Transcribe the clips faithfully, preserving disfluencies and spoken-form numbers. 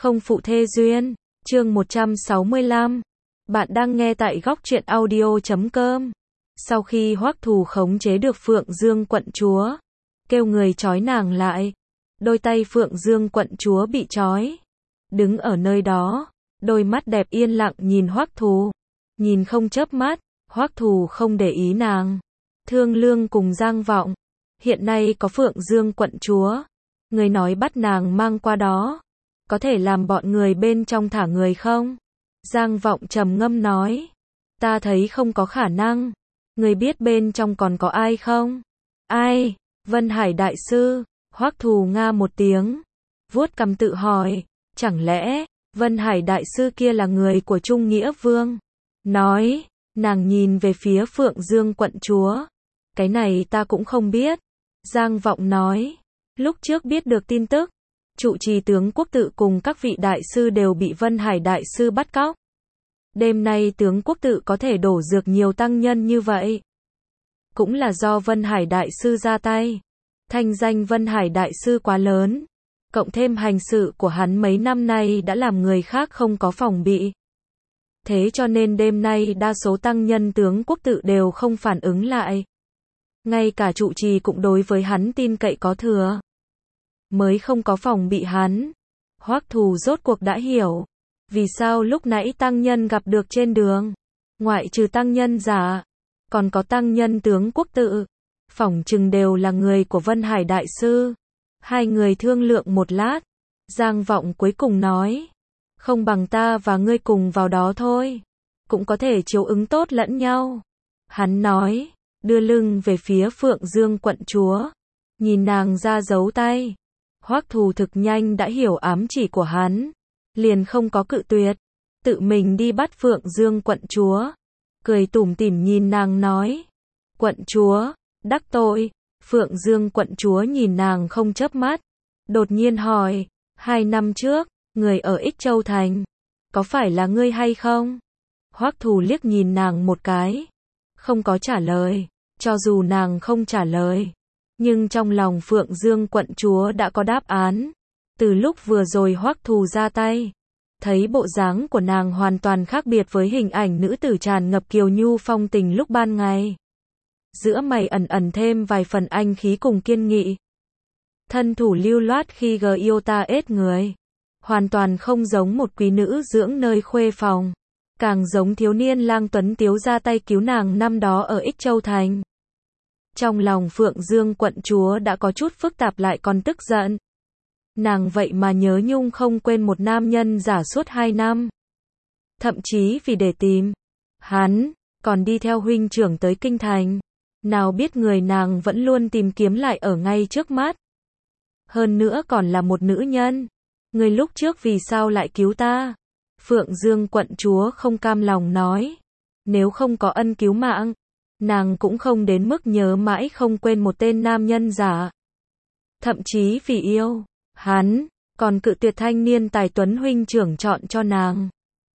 không phụ thê duyên, chương một trăm sáu mươi lăm. Bạn đang nghe tại góc truyện audio chấm com. Sau khi Hoắc Thù khống chế được Phượng Dương quận chúa, kêu người trói nàng lại. Đôi tay Phượng Dương quận chúa bị trói, đứng ở nơi đó, đôi mắt đẹp yên lặng nhìn Hoắc Thù, nhìn không chớp mắt. Hoắc Thù không để ý nàng. Thương Lương cùng Giang Vọng, hiện nay có Phượng Dương quận chúa, người nói bắt nàng mang qua đó, có thể làm bọn người bên trong thả người không? Giang Vọng trầm ngâm nói, ta thấy không có khả năng. Người biết bên trong còn có ai không? Ai? Vân Hải đại sư. Hoắc Thù nga một tiếng, vuốt cằm tự hỏi, chẳng lẽ Vân Hải đại sư kia là người của Trung Nghĩa Vương? Nói, nàng nhìn về phía Phượng Dương quận chúa, cái này ta cũng không biết. Giang Vọng nói, lúc trước biết được tin tức, trụ trì tướng quốc tự cùng các vị đại sư đều bị Vân Hải đại sư bắt cóc. Đêm nay tướng quốc tự có thể đổ dược nhiều tăng nhân như vậy, cũng là do Vân Hải đại sư ra tay. Thanh danh Vân Hải đại sư quá lớn, cộng thêm hành sự của hắn mấy năm nay đã làm người khác không có phòng bị. Thế cho nên đêm nay đa số tăng nhân tướng quốc tự đều không phản ứng lại. Ngay cả trụ trì cũng đối với hắn tin cậy có thừa, mới không có phòng bị hắn. Hoắc Thù rốt cuộc đã hiểu, vì sao lúc nãy tăng nhân gặp được trên đường, ngoại trừ tăng nhân giả, còn có tăng nhân tướng quốc tự, phỏng chừng đều là người của Vân Hải đại sư. Hai người thương lượng một lát, Giang Vọng cuối cùng nói, không bằng ta và ngươi cùng vào đó thôi, cũng có thể chiếu ứng tốt lẫn nhau. Hắn nói, đưa lưng về phía Phượng Dương quận chúa, nhìn nàng ra giấu tay. Hoắc Thù thực nhanh đã hiểu ám chỉ của hắn, liền không có cự tuyệt, tự mình đi bắt Phượng Dương quận chúa, cười tủm tỉm nhìn nàng nói, quận chúa, đắc tội. Phượng Dương quận chúa nhìn nàng không chớp mắt, đột nhiên hỏi, hai năm trước, người ở Ích Châu Thành, có phải là ngươi hay không? Hoắc Thù liếc nhìn nàng một cái, không có trả lời. Cho dù nàng không trả lời, nhưng trong lòng Phượng Dương quận chúa đã có đáp án. Từ lúc vừa rồi Hoắc Thù ra tay, thấy bộ dáng của nàng hoàn toàn khác biệt với hình ảnh nữ tử tràn ngập kiều nhu phong tình lúc ban ngày. Giữa mày ẩn ẩn thêm vài phần anh khí cùng kiên nghị. Thân thủ lưu loát khi gờ yêu ta ết người, hoàn toàn không giống một quý nữ dưỡng nơi khuê phòng, càng giống thiếu niên lang tuấn tiếu ra tay cứu nàng năm đó ở Ích Châu Thành. Trong lòng Phượng Dương quận chúa đã có chút phức tạp lại còn tức giận. Nàng vậy mà nhớ nhung không quên một nam nhân giả suốt hai năm. Thậm chí vì để tìm hắn, còn đi theo huynh trưởng tới kinh thành. Nào biết người nàng vẫn luôn tìm kiếm lại ở ngay trước mắt. Hơn nữa còn là một nữ nhân. Người lúc trước vì sao lại cứu ta? Phượng Dương quận chúa không cam lòng nói. Nếu không có ân cứu mạng, nàng cũng không đến mức nhớ mãi không quên một tên nam nhân giả. Thậm chí vì yêu hắn, còn cự tuyệt thanh niên tài tuấn huynh trưởng chọn cho nàng.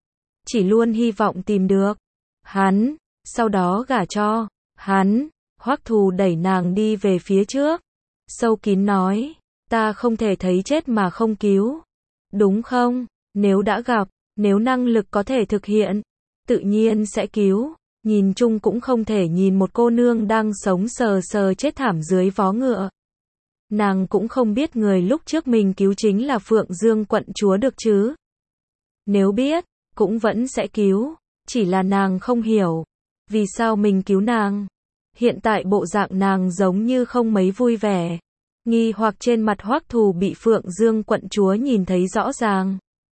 Chỉ luôn hy vọng tìm được hắn, sau đó gả cho hắn. Hoắc Thù đẩy nàng đi về phía trước, sâu kín nói, ta không thể thấy chết mà không cứu, đúng không? Nếu đã gặp, nếu năng lực có thể thực hiện, tự nhiên sẽ cứu. Nhìn chung cũng không thể nhìn một cô nương đang sống sờ sờ chết thảm dưới vó ngựa. Nàng cũng không biết người lúc trước mình cứu chính là Phượng Dương quận chúa được chứ. Nếu biết, cũng vẫn sẽ cứu, chỉ là nàng không hiểu, vì sao mình cứu nàng. Hiện tại bộ dạng nàng giống như không mấy vui vẻ. Nghi hoặc trên mặt Hoắc Thù bị Phượng Dương quận chúa nhìn thấy rõ ràng.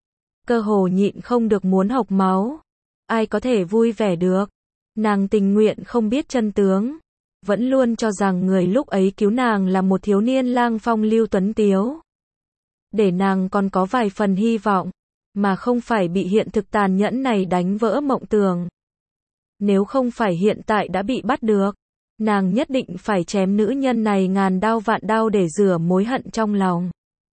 Cơ hồ nhịn không được muốn hộc máu. Ai có thể vui vẻ được? Nàng tình nguyện không biết chân tướng, vẫn luôn cho rằng người lúc ấy cứu nàng là một thiếu niên lang phong lưu tuấn tiếu. Để nàng còn có vài phần hy vọng, mà không phải bị hiện thực tàn nhẫn này đánh vỡ mộng tưởng. Nếu không phải hiện tại đã bị bắt được, nàng nhất định phải chém nữ nhân này ngàn đao vạn đao để rửa mối hận trong lòng.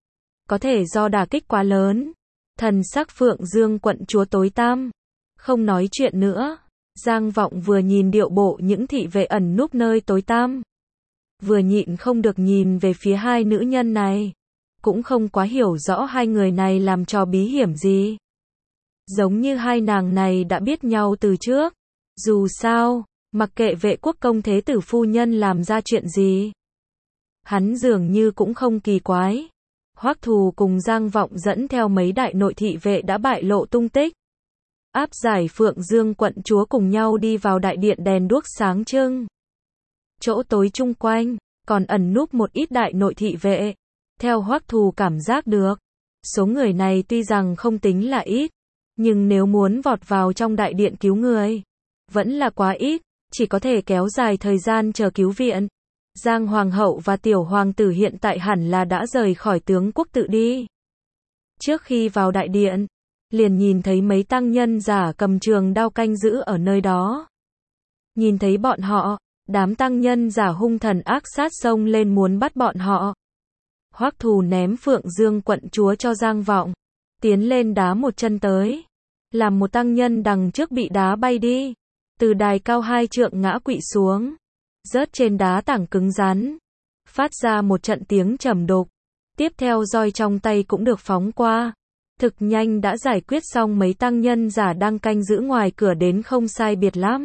Có thể do đả kích quá lớn, thần sắc Phượng Dương quận chúa tối tăm, không nói chuyện nữa. Giang Vọng vừa nhìn điệu bộ những thị vệ ẩn núp nơi tối tăm, vừa nhịn không được nhìn về phía hai nữ nhân này. cũng không quá hiểu rõ hai người này làm trò bí hiểm gì. Giống như hai nàng này đã biết nhau từ trước. Dù sao, mặc kệ Vệ Quốc công thế tử phu nhân làm ra chuyện gì, hắn dường như cũng không kỳ quái. Hoắc Thù cùng Giang Vọng dẫn theo mấy đại nội thị vệ đã bại lộ tung tích. Áp giải Phượng Dương quận chúa cùng nhau đi vào đại điện đèn đuốc sáng trưng. Chỗ tối chung quanh, còn ẩn núp một ít đại nội thị vệ. Theo Hoắc Thù cảm giác được, số người này tuy rằng không tính là ít, nhưng nếu muốn vọt vào trong đại điện cứu người, vẫn là quá ít, chỉ có thể kéo dài thời gian chờ cứu viện. Giang Hoàng hậu và tiểu hoàng tử hiện tại hẳn là đã rời khỏi tướng quốc tự đi. Trước khi vào đại điện, liền nhìn thấy mấy tăng nhân giả cầm trường đao canh giữ ở nơi đó. Nhìn thấy bọn họ, đám tăng nhân giả hung thần ác sát xông lên muốn bắt bọn họ. Hoắc Thù ném Phượng Dương quận chúa cho Giang Vọng, tiến lên đá một chân tới, làm một tăng nhân đằng trước bị đá bay đi, từ đài cao hai trượng ngã quỵ xuống, rớt trên đá tảng cứng rắn, phát ra một trận tiếng trầm đục. Tiếp theo roi trong tay cũng được phóng qua, thực nhanh đã giải quyết xong mấy tăng nhân giả đang canh giữ ngoài cửa đến không sai biệt lắm.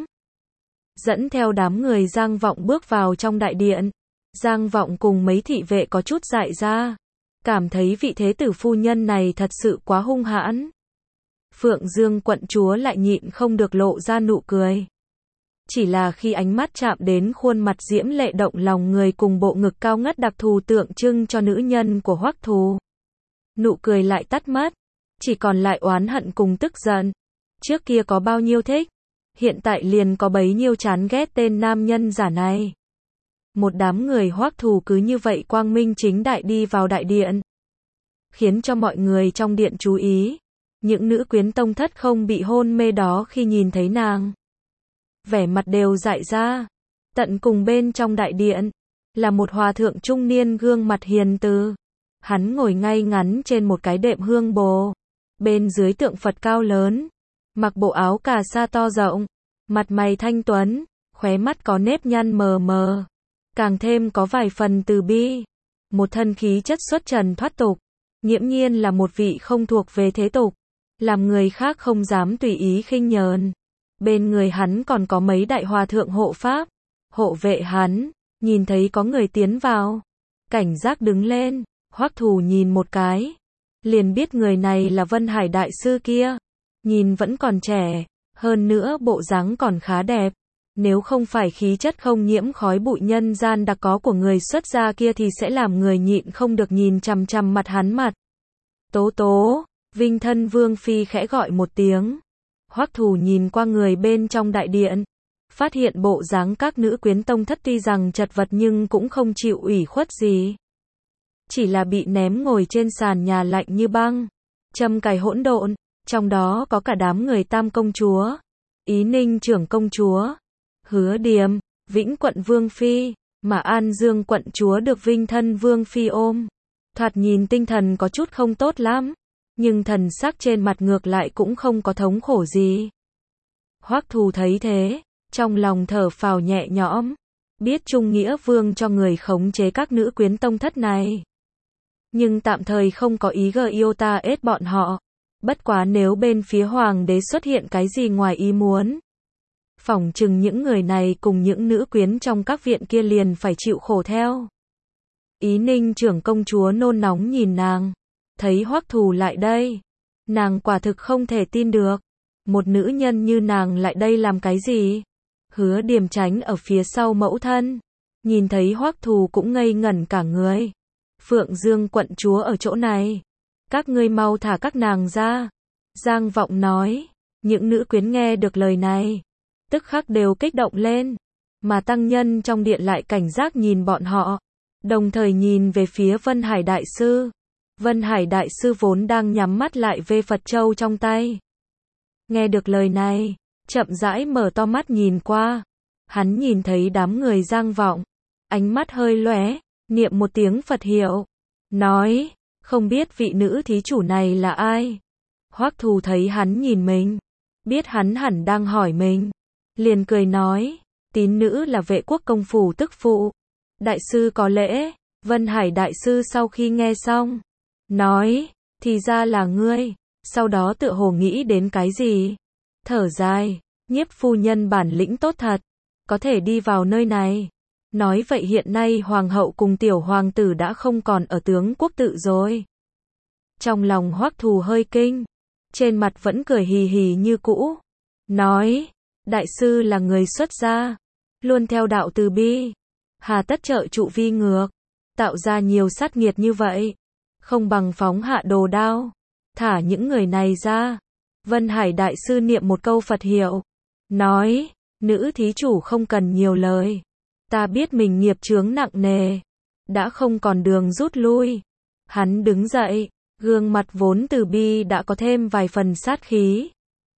Dẫn theo đám người Giang Vọng bước vào trong đại điện. Giang Vọng cùng mấy thị vệ có chút dại ra, cảm thấy vị thế tử phu nhân này thật sự quá hung hãn. Phượng Dương quận chúa lại nhịn không được lộ ra nụ cười. Chỉ là khi ánh mắt chạm đến khuôn mặt diễm lệ động lòng người cùng bộ ngực cao ngất đặc thù tượng trưng cho nữ nhân của Hoắc Thù, nụ cười lại tắt mất, chỉ còn lại oán hận cùng tức giận. Trước kia có bao nhiêu thích, hiện tại liền có bấy nhiêu chán ghét tên nam nhân giả này. Một đám người Hoắc Thù cứ như vậy quang minh chính đại đi vào đại điện, khiến cho mọi người trong điện chú ý. Những nữ quyến tông thất không bị hôn mê đó khi nhìn thấy nàng, vẻ mặt đều dại ra. Tận cùng bên trong đại điện, là một hòa thượng trung niên gương mặt hiền từ. Hắn ngồi ngay ngắn trên một cái đệm hương bồ, bên dưới tượng Phật cao lớn, mặc bộ áo cà sa to rộng, mặt mày thanh tuấn, khóe mắt có nếp nhăn mờ mờ, càng thêm có vài phần từ bi, một thân khí chất xuất trần thoát tục, nghiễm nhiên là một vị không thuộc về thế tục, làm người khác không dám tùy ý khinh nhờn. Bên người hắn còn có mấy đại hòa thượng hộ pháp, hộ vệ hắn, nhìn thấy có người tiến vào, cảnh giác đứng lên. Hoắc Thù nhìn một cái, liền biết người này là Vân Hải đại sư kia, nhìn vẫn còn trẻ, hơn nữa bộ dáng còn khá đẹp. Nếu không phải khí chất không nhiễm khói bụi nhân gian đặc có của người xuất gia kia thì sẽ làm người nhịn không được nhìn chằm chằm mặt hắn mặt. Tố tố, Vinh thân Vương Phi khẽ gọi một tiếng. Hoắc Thù nhìn qua người bên trong đại điện, phát hiện bộ dáng các nữ quyến tông thất tuy rằng chật vật nhưng cũng không chịu ủy khuất gì. Chỉ là bị ném ngồi trên sàn nhà lạnh như băng, châm cài hỗn độn, trong đó có cả đám người Tam công chúa, Ý Ninh trưởng công chúa, Hứa Điềm, Vĩnh quận Vương Phi, mà An Dương quận chúa được Vinh thân Vương Phi ôm. Thoạt nhìn tinh thần có chút không tốt lắm, nhưng thần sắc trên mặt ngược lại cũng không có thống khổ gì. Hoắc Thù thấy thế, trong lòng thở phào nhẹ nhõm, biết Trung Nghĩa Vương cho người khống chế các nữ quyến tông thất này, nhưng tạm thời không có ý gờ yêu ta ết bọn họ. Bất quá nếu bên phía hoàng đế xuất hiện cái gì ngoài ý muốn, phỏng chừng những người này cùng những nữ quyến trong các viện kia liền phải chịu khổ theo. Ý Ninh trưởng công chúa nôn nóng nhìn nàng, thấy Hoắc Thù lại đây, nàng quả thực không thể tin được, một nữ nhân như nàng lại đây làm cái gì? Hứa Điềm tránh ở phía sau mẫu thân, nhìn thấy Hoắc Thù cũng ngây ngẩn cả người. Phượng Dương quận chúa ở chỗ này, các ngươi mau thả các nàng ra. Giang Vọng nói. Những nữ quyến nghe được lời này, tức khắc đều kích động lên, mà tăng nhân trong điện lại cảnh giác nhìn bọn họ, đồng thời nhìn về phía Vân Hải đại sư. Vân Hải đại sư vốn đang nhắm mắt lại vê Phật châu trong tay, nghe được lời này, chậm rãi mở to mắt nhìn qua. Hắn nhìn thấy đám người Giang Vọng, ánh mắt hơi lóe, niệm một tiếng Phật hiệu, nói, không biết vị nữ thí chủ này là ai. Hoắc Thù thấy hắn nhìn mình, biết hắn hẳn đang hỏi mình, liền cười nói, tín nữ là Vệ Quốc công phủ tức phụ. Đại sư có lễ. Vân Hải đại sư sau khi nghe xong, nói, thì ra là ngươi, sau đó tựa hồ nghĩ đến cái gì, thở dài, Nhiếp phu nhân bản lĩnh tốt thật, có thể đi vào nơi này. Nói vậy hiện nay hoàng hậu cùng tiểu hoàng tử đã không còn ở tướng quốc tự rồi. Trong lòng Hoắc Thù hơi kinh, trên mặt vẫn cười hì hì như cũ, nói, đại sư là người xuất gia, luôn theo đạo từ bi, hà tất trợ trụ vi ngược, tạo ra nhiều sát nghiệt như vậy, không bằng phóng hạ đồ đao, thả những người này ra. Vân Hải đại sư niệm một câu Phật hiệu, nói, nữ thí chủ không cần nhiều lời, ta biết mình nghiệp chướng nặng nề, đã không còn đường rút lui. Hắn đứng dậy, gương mặt vốn từ bi đã có thêm vài phần sát khí.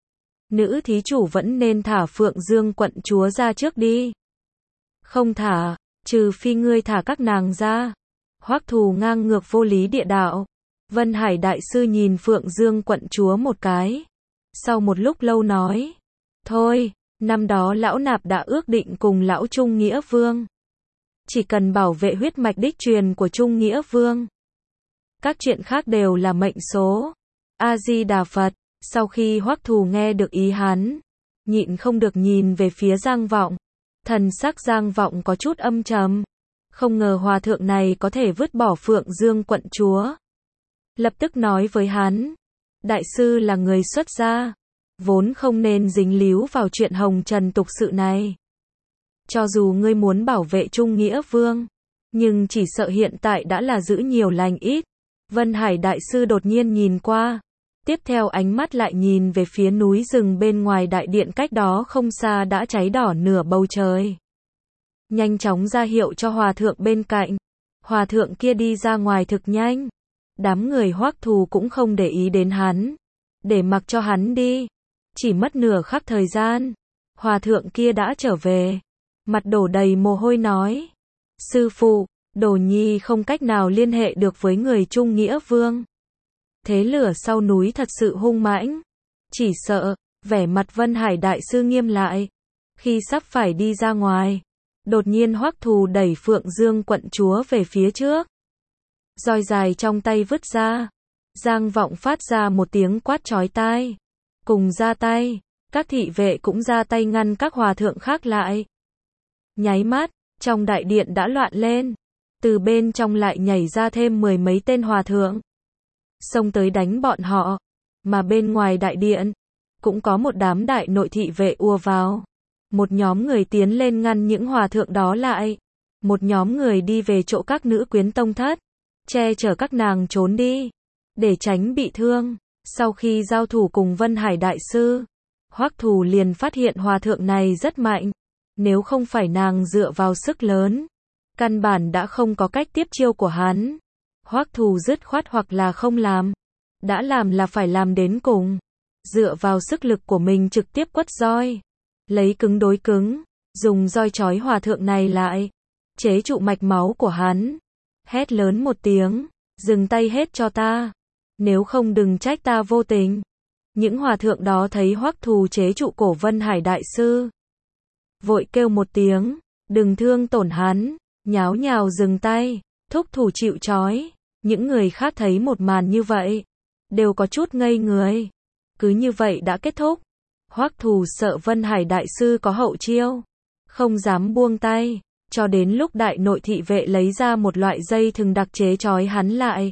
Nữ thí chủ vẫn nên thả Phượng Dương quận chúa ra trước đi. Không thả, trừ phi ngươi thả các nàng ra. Hoắc Thù ngang ngược vô lý địa đạo. Vân Hải đại sư nhìn Phượng Dương quận chúa một cái, sau một lúc lâu nói, thôi, năm đó lão nạp đã ước định cùng lão Trung Nghĩa Vương, chỉ cần bảo vệ huyết mạch đích truyền của Trung Nghĩa Vương, các chuyện khác đều là mệnh số. A Di Đà Phật. Sau khi Hoắc Thù nghe được ý hắn, nhịn không được nhìn về phía Giang Vọng. Thần sắc Giang Vọng có chút âm trầm, không ngờ hòa thượng này có thể vứt bỏ Phượng Dương quận chúa. Lập tức nói với hắn, đại sư là người xuất gia, vốn không nên dính líu vào chuyện hồng trần tục sự này. Cho dù ngươi muốn bảo vệ Trung Nghĩa Vương, nhưng chỉ sợ hiện tại đã là giữ nhiều lành ít. Vân Hải đại sư đột nhiên nhìn qua, tiếp theo ánh mắt lại nhìn về phía núi rừng bên ngoài đại điện cách đó không xa đã cháy đỏ nửa bầu trời. Nhanh chóng ra hiệu cho hòa thượng bên cạnh. Hòa thượng kia đi ra ngoài thực nhanh. Đám người Hoắc Thù cũng không để ý đến hắn, để mặc cho hắn đi. Chỉ mất nửa khắc thời gian, hòa thượng kia đã trở về, mặt đổ đầy mồ hôi nói, sư phụ, Đồ Nhi không cách nào liên hệ được với người Trung Nghĩa Vương. Thế lửa sau núi thật sự hung mãnh, chỉ sợ. Vẻ mặt Vân Hải đại sư nghiêm lại. Khi sắp phải đi ra ngoài, đột nhiên Hoắc Thù đẩy Phượng Dương quận chúa về phía trước, roi dài trong tay vứt ra. Giang Vọng phát ra một tiếng quát chói tai, cùng ra tay. Các thị vệ cũng ra tay ngăn các hòa thượng khác lại. Nháy mắt, trong đại điện đã loạn lên, từ bên trong lại nhảy ra thêm mười mấy tên hòa thượng, xông tới đánh bọn họ. Mà bên ngoài đại điện, cũng có một đám đại nội thị vệ ùa vào. Một nhóm người tiến lên ngăn những hòa thượng đó lại. Một nhóm người đi về chỗ các nữ quyến tông thất, che chở các nàng trốn đi, để tránh bị thương. Sau khi giao thủ cùng Vân Hải đại sư, Hoắc Thù liền phát hiện hòa thượng này rất mạnh. Nếu không phải nàng dựa vào sức lớn, căn bản đã không có cách tiếp chiêu của hắn. Hoắc Thù dứt khoát hoặc là không làm, đã làm là phải làm đến cùng. Dựa vào sức lực của mình trực tiếp quất roi, lấy cứng đối cứng, dùng roi trói hòa thượng này lại, chế trụ mạch máu của hắn. Hét lớn một tiếng, dừng tay hết cho ta, nếu không đừng trách ta vô tình. Những hòa thượng đó thấy Hoắc Thù chế trụ cổ Vân Hải đại sư, vội kêu một tiếng, đừng thương tổn hắn, nháo nhào dừng tay, thúc thủ chịu trói. Những người khác thấy một màn như vậy, đều có chút ngây người. Cứ như vậy đã kết thúc. Hoắc Thù sợ Vân Hải đại sư có hậu chiêu, không dám buông tay, cho đến lúc đại nội thị vệ lấy ra một loại dây thừng đặc chế trói hắn lại.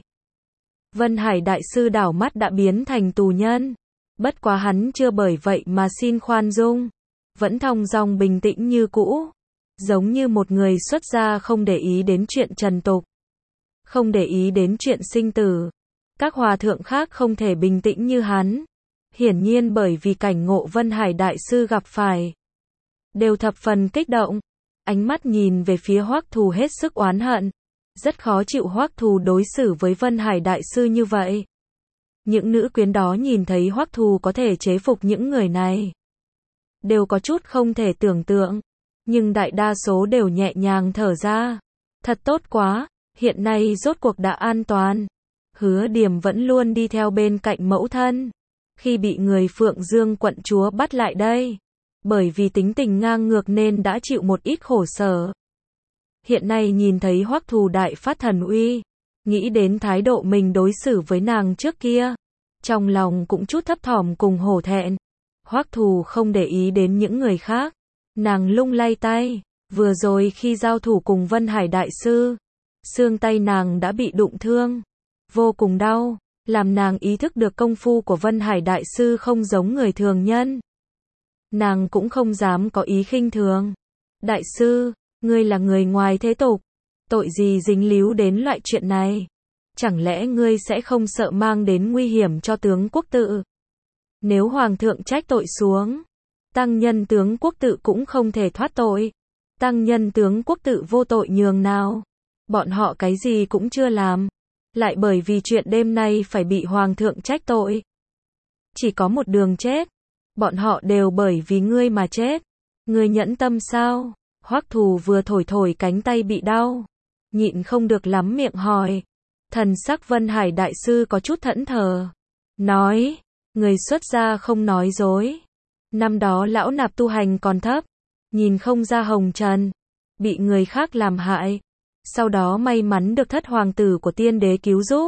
Vân Hải đại sư đảo mắt đã biến thành tù nhân, bất quá hắn chưa bởi vậy mà xin khoan dung, vẫn thong dong bình tĩnh như cũ, giống như một người xuất gia không để ý đến chuyện trần tục, không để ý đến chuyện sinh tử. Các hòa thượng khác không thể bình tĩnh như hắn, hiển nhiên bởi vì cảnh ngộ Vân Hải đại sư gặp phải, đều thập phần kích động, ánh mắt nhìn về phía Hoắc Thù hết sức oán hận, rất khó chịu Hoắc Thù đối xử với Vân Hải đại sư như vậy. Những nữ quyến đó nhìn thấy Hoắc Thù có thể chế phục những người này, đều có chút không thể tưởng tượng, nhưng đại đa số đều nhẹ nhàng thở ra, thật tốt quá, hiện nay rốt cuộc đã an toàn. Hứa Điềm vẫn luôn đi theo bên cạnh mẫu thân, khi bị người Phượng Dương quận chúa bắt lại đây, bởi vì tính tình ngang ngược nên đã chịu một ít khổ sở. Hiện nay nhìn thấy Hoắc Thù đại phát thần uy, nghĩ đến thái độ mình đối xử với nàng trước kia, trong lòng cũng chút thấp thỏm cùng hổ thẹn. Hoắc Thù không để ý đến những người khác, nàng lung lay tay, vừa rồi khi giao thủ cùng Vân Hải đại sư, xương tay nàng đã bị đụng thương, vô cùng đau, làm nàng ý thức được công phu của Vân Hải đại sư không giống người thường nhân. Nàng cũng không dám có ý khinh thường. Đại sư, ngươi là người ngoài thế tục, tội gì dính líu đến loại chuyện này? Chẳng lẽ ngươi sẽ không sợ mang đến nguy hiểm cho tướng quốc tự? Nếu hoàng thượng trách tội xuống, tăng nhân tướng quốc tự cũng không thể thoát tội. Tăng nhân tướng quốc tự vô tội nhường nào? Bọn họ cái gì cũng chưa làm, lại bởi vì chuyện đêm nay phải bị hoàng thượng trách tội. Chỉ có một đường chết, bọn họ đều bởi vì ngươi mà chết. Ngươi nhẫn tâm sao? Hoắc Thù vừa thổi thổi cánh tay bị đau, nhịn không được lắm miệng hỏi. Thần sắc Vân Hải đại sư có chút thẫn thờ, nói, người xuất gia không nói dối. Năm đó lão nạp tu hành còn thấp, nhìn không ra hồng trần, bị người khác làm hại. Sau đó may mắn được thất hoàng tử của tiên đế cứu giúp,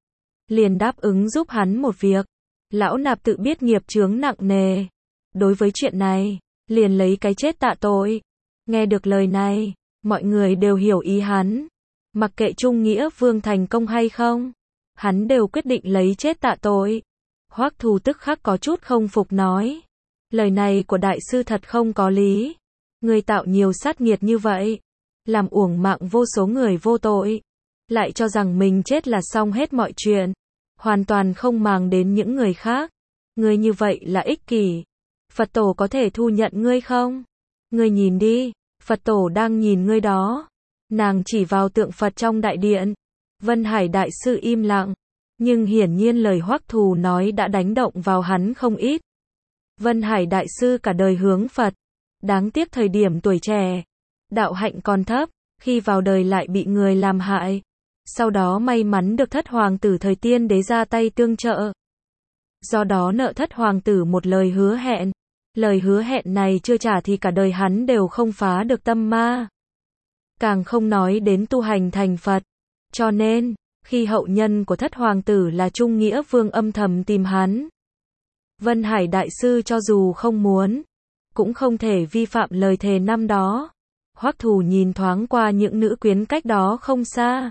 liền đáp ứng giúp hắn một việc. Lão nạp tự biết nghiệp chướng nặng nề, đối với chuyện này, liền lấy cái chết tạ tội. Nghe được lời này, mọi người đều hiểu ý hắn. Mặc kệ Trung Nghĩa Vương thành công hay không, hắn đều quyết định lấy chết tạ tội. Hoắc Thù tức khắc có chút không phục nói, lời này của đại sư thật không có lý. Người tạo nhiều sát nghiệt như vậy, làm uổng mạng vô số người vô tội, lại cho rằng mình chết là xong hết mọi chuyện, hoàn toàn không màng đến những người khác. Ngươi như vậy là ích kỷ. Phật tổ có thể thu nhận ngươi không? Ngươi nhìn đi, Phật tổ đang nhìn ngươi đó. Nàng chỉ vào tượng Phật trong đại điện. Vân Hải đại sư im lặng, nhưng hiển nhiên lời Hoắc Thù nói đã đánh động vào hắn không ít. Vân Hải đại sư cả đời hướng Phật, đáng tiếc thời điểm tuổi trẻ, đạo hạnh còn thấp, khi vào đời lại bị người làm hại. Sau đó may mắn được thất hoàng tử thời tiên đế ra tay tương trợ. Do đó nợ thất hoàng tử một lời hứa hẹn. Lời hứa hẹn này chưa trả thì cả đời hắn đều không phá được tâm ma. Càng không nói đến tu hành thành Phật. Cho nên, khi hậu nhân của thất hoàng tử là Trung Nghĩa Vương âm thầm tìm hắn, Vân Hải đại sư cho dù không muốn, cũng không thể vi phạm lời thề năm đó. Hoắc Thù nhìn thoáng qua những nữ quyến cách đó không xa,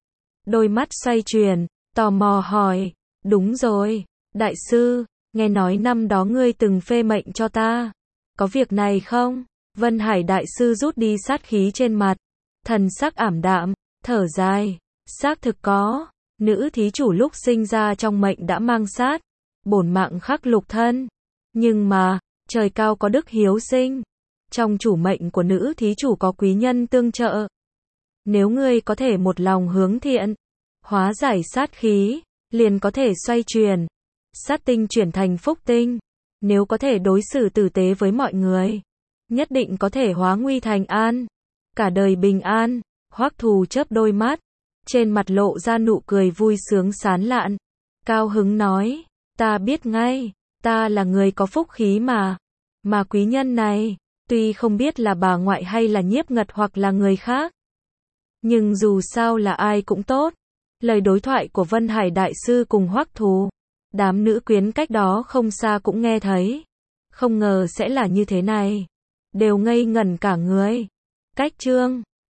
đôi mắt xoay chuyển, tò mò hỏi, đúng rồi, đại sư, nghe nói năm đó ngươi từng phê mệnh cho ta, có việc này không? Vân Hải đại sư rút đi sát khí trên mặt, thần sắc ảm đạm, thở dài, xác thực có, nữ thí chủ lúc sinh ra trong mệnh đã mang sát, bổn mạng khắc lục thân, nhưng mà, trời cao có đức hiếu sinh, trong chủ mệnh của nữ thí chủ có quý nhân tương trợ. Nếu ngươi có thể một lòng hướng thiện, hóa giải sát khí, liền có thể xoay chuyển, sát tinh chuyển thành phúc tinh. Nếu có thể đối xử tử tế với mọi người, nhất định có thể hóa nguy thành an, cả đời bình an. Hoắc Thù chớp đôi mắt, trên mặt lộ ra nụ cười vui sướng sán lạn, cao hứng nói, ta biết ngay, ta là người có phúc khí mà, mà quý nhân này, tuy không biết là bà ngoại hay là Nhiếp Ngật hoặc là người khác, nhưng dù sao là ai cũng tốt. Lời đối thoại của Vân Hải đại sư cùng Hoắc Thù, đám nữ quyến cách đó không xa cũng nghe thấy, không ngờ sẽ là như thế này, đều ngây ngẩn cả người. Cách chương